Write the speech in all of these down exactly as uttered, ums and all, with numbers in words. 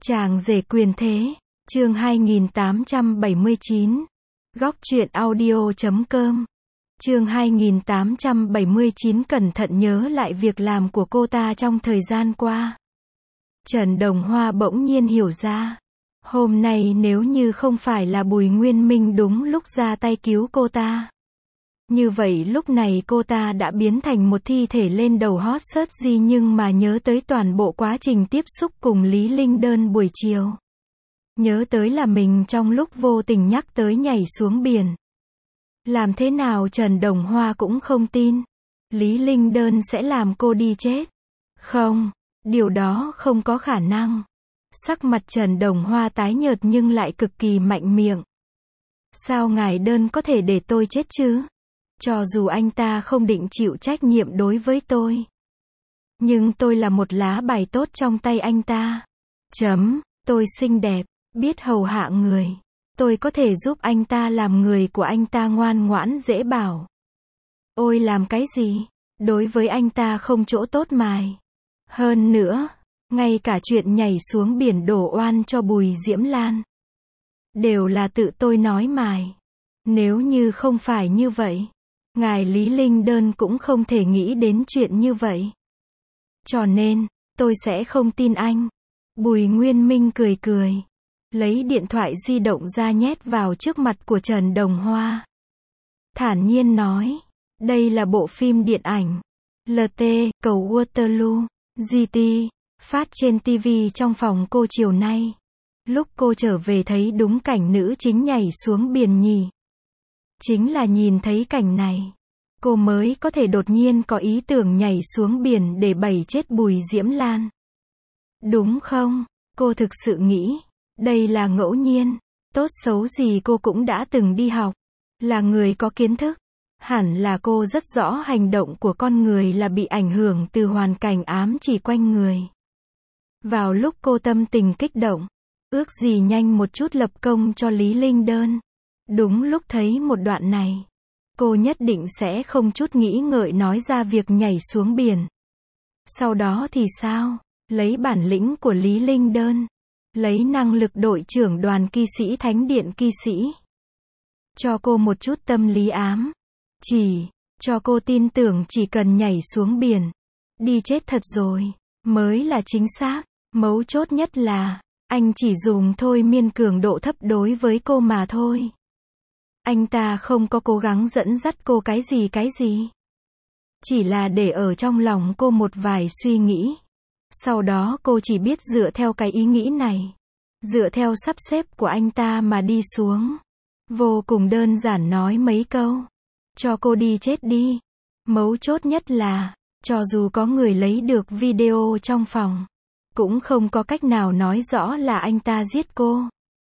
Chàng rể quyền thế, chương hai nghìn tám trăm bảy mươi chín. Góc truyện audio chấm com. Chương hai nghìn tám trăm bảy mươi chín cẩn thận nhớ lại việc làm của cô ta trong thời gian qua. Trần Đồng Hoa bỗng nhiên hiểu ra. Hôm nay nếu như không phải là Bùi Nguyên Minh đúng lúc ra tay cứu cô ta, như vậy lúc này cô ta đã biến thành một thi thể lên đầu hot search gì, nhưng mà nhớ tới toàn bộ quá trình tiếp xúc cùng Lý Linh Đơn buổi chiều. Nhớ tới là mình trong lúc vô tình nhắc tới nhảy xuống biển. Làm thế nào Trần Đồng Hoa cũng không tin. Lý Linh Đơn sẽ làm cô đi chết. Không, điều đó không có khả năng. Sắc mặt Trần Đồng Hoa tái nhợt nhưng lại cực kỳ mạnh miệng. Sao ngài Đơn có thể để tôi chết chứ? Cho dù anh ta không định chịu trách nhiệm đối với tôi, nhưng tôi là một lá bài tốt trong tay anh ta. Chấm, tôi xinh đẹp, biết hầu hạ người. Tôi có thể giúp anh ta làm người của anh ta ngoan ngoãn dễ bảo. Ôi làm cái gì? Đối với anh ta không chỗ tốt mài. Hơn nữa, ngay cả chuyện nhảy xuống biển đổ oan cho Bùi Diễm Lan, đều là tự tôi nói mài. Nếu như không phải như vậy, ngài Lý Linh Đơn cũng không thể nghĩ đến chuyện như vậy. Cho nên, tôi sẽ không tin anh. Bùi Nguyên Minh cười cười, lấy điện thoại di động ra nhét vào trước mặt của Trần Đồng Hoa. Thản nhiên nói, đây là bộ phim điện ảnh lờ tê, cầu Waterloo, giê tê, phát trên ti vi trong phòng cô chiều nay. Lúc cô trở về thấy đúng cảnh nữ chính nhảy xuống biển nhỉ. Chính là nhìn thấy cảnh này, cô mới có thể đột nhiên có ý tưởng nhảy xuống biển để bẩy chết Bùi Diễm Lan. Đúng không? Cô thực sự nghĩ, đây là ngẫu nhiên. Tốt xấu gì cô cũng đã từng đi học, là người có kiến thức. Hẳn là cô rất rõ hành động của con người là bị ảnh hưởng từ hoàn cảnh ám chỉ quanh người. Vào lúc cô tâm tình kích động, ước gì nhanh một chút lập công cho Lý Linh Đơn. Đúng lúc thấy một đoạn này, cô nhất định sẽ không chút nghĩ ngợi nói ra việc nhảy xuống biển. Sau đó thì sao? Lấy bản lĩnh của Lý Linh Đơn, lấy năng lực đội trưởng đoàn kỵ sĩ Thánh Điện kỵ sĩ, cho cô một chút tâm lý ám chỉ, cho cô tin tưởng chỉ cần nhảy xuống biển, đi chết thật rồi, mới là chính xác. Mấu chốt nhất là, anh chỉ dùng thôi miên cường độ thấp đối với cô mà thôi. Anh ta không có cố gắng dẫn dắt cô cái gì cái gì. Chỉ là để ở trong lòng cô một vài suy nghĩ. Sau đó cô chỉ biết dựa theo cái ý nghĩ này, dựa theo sắp xếp của anh ta mà đi xuống. Vô cùng đơn giản nói mấy câu. Cho cô đi chết đi. Mấu chốt nhất là, cho dù có người lấy được video trong phòng, cũng không có cách nào nói rõ là anh ta giết cô.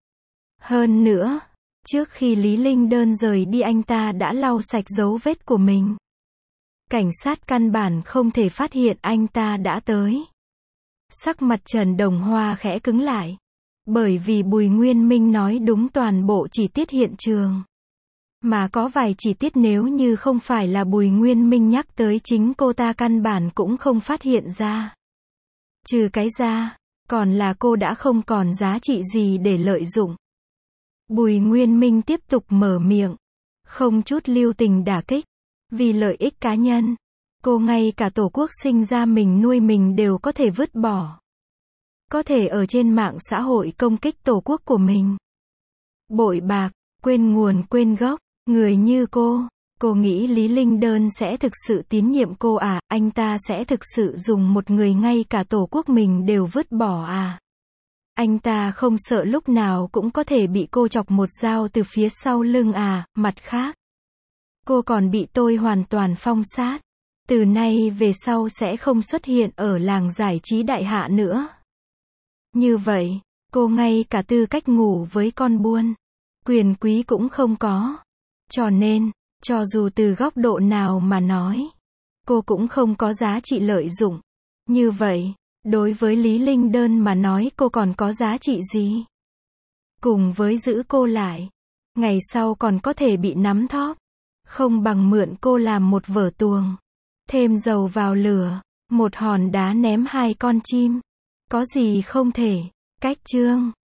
Hơn nữa, trước khi Lý Linh Đơn rời đi anh ta đã lau sạch dấu vết của mình. Cảnh sát căn bản không thể phát hiện anh ta đã tới. Sắc mặt Trần Đồng Hoa khẽ cứng lại. Bởi vì Bùi Nguyên Minh nói đúng toàn bộ chi tiết hiện trường. Mà có vài chi tiết nếu như không phải là Bùi Nguyên Minh nhắc tới chính cô ta căn bản cũng không phát hiện ra. Trừ cái ra, còn là cô đã không còn giá trị gì để lợi dụng. Bùi Nguyên Minh tiếp tục mở miệng, không chút lưu tình đả kích. Vì lợi ích cá nhân, cô ngay cả tổ quốc sinh ra mình nuôi mình đều có thể vứt bỏ. Có thể ở trên mạng xã hội công kích tổ quốc của mình. Bội bạc, quên nguồn quên gốc, người như cô, cô nghĩ Lý Linh Đơn sẽ thực sự tín nhiệm cô à, anh ta sẽ thực sự dùng một người ngay cả tổ quốc mình đều vứt bỏ à. Anh ta không sợ lúc nào cũng có thể bị cô chọc một dao từ phía sau lưng à, mặt khác. Cô còn bị tôi hoàn toàn phong sát. Từ nay về sau sẽ không xuất hiện ở làng giải trí đại hạ nữa. Như vậy, cô ngay cả tư cách ngủ với con buôn, quyền quý cũng không có. Cho nên, cho dù từ góc độ nào mà nói, cô cũng không có giá trị lợi dụng. Như vậy, đối với Lý Linh Đơn mà nói cô còn có giá trị gì? Cùng với giữ cô lại, ngày sau còn có thể bị nắm thóp. Không bằng mượn cô làm một vở tuồng. Thêm dầu vào lửa, một hòn đá ném hai con chim. Có gì không thể. Cách chương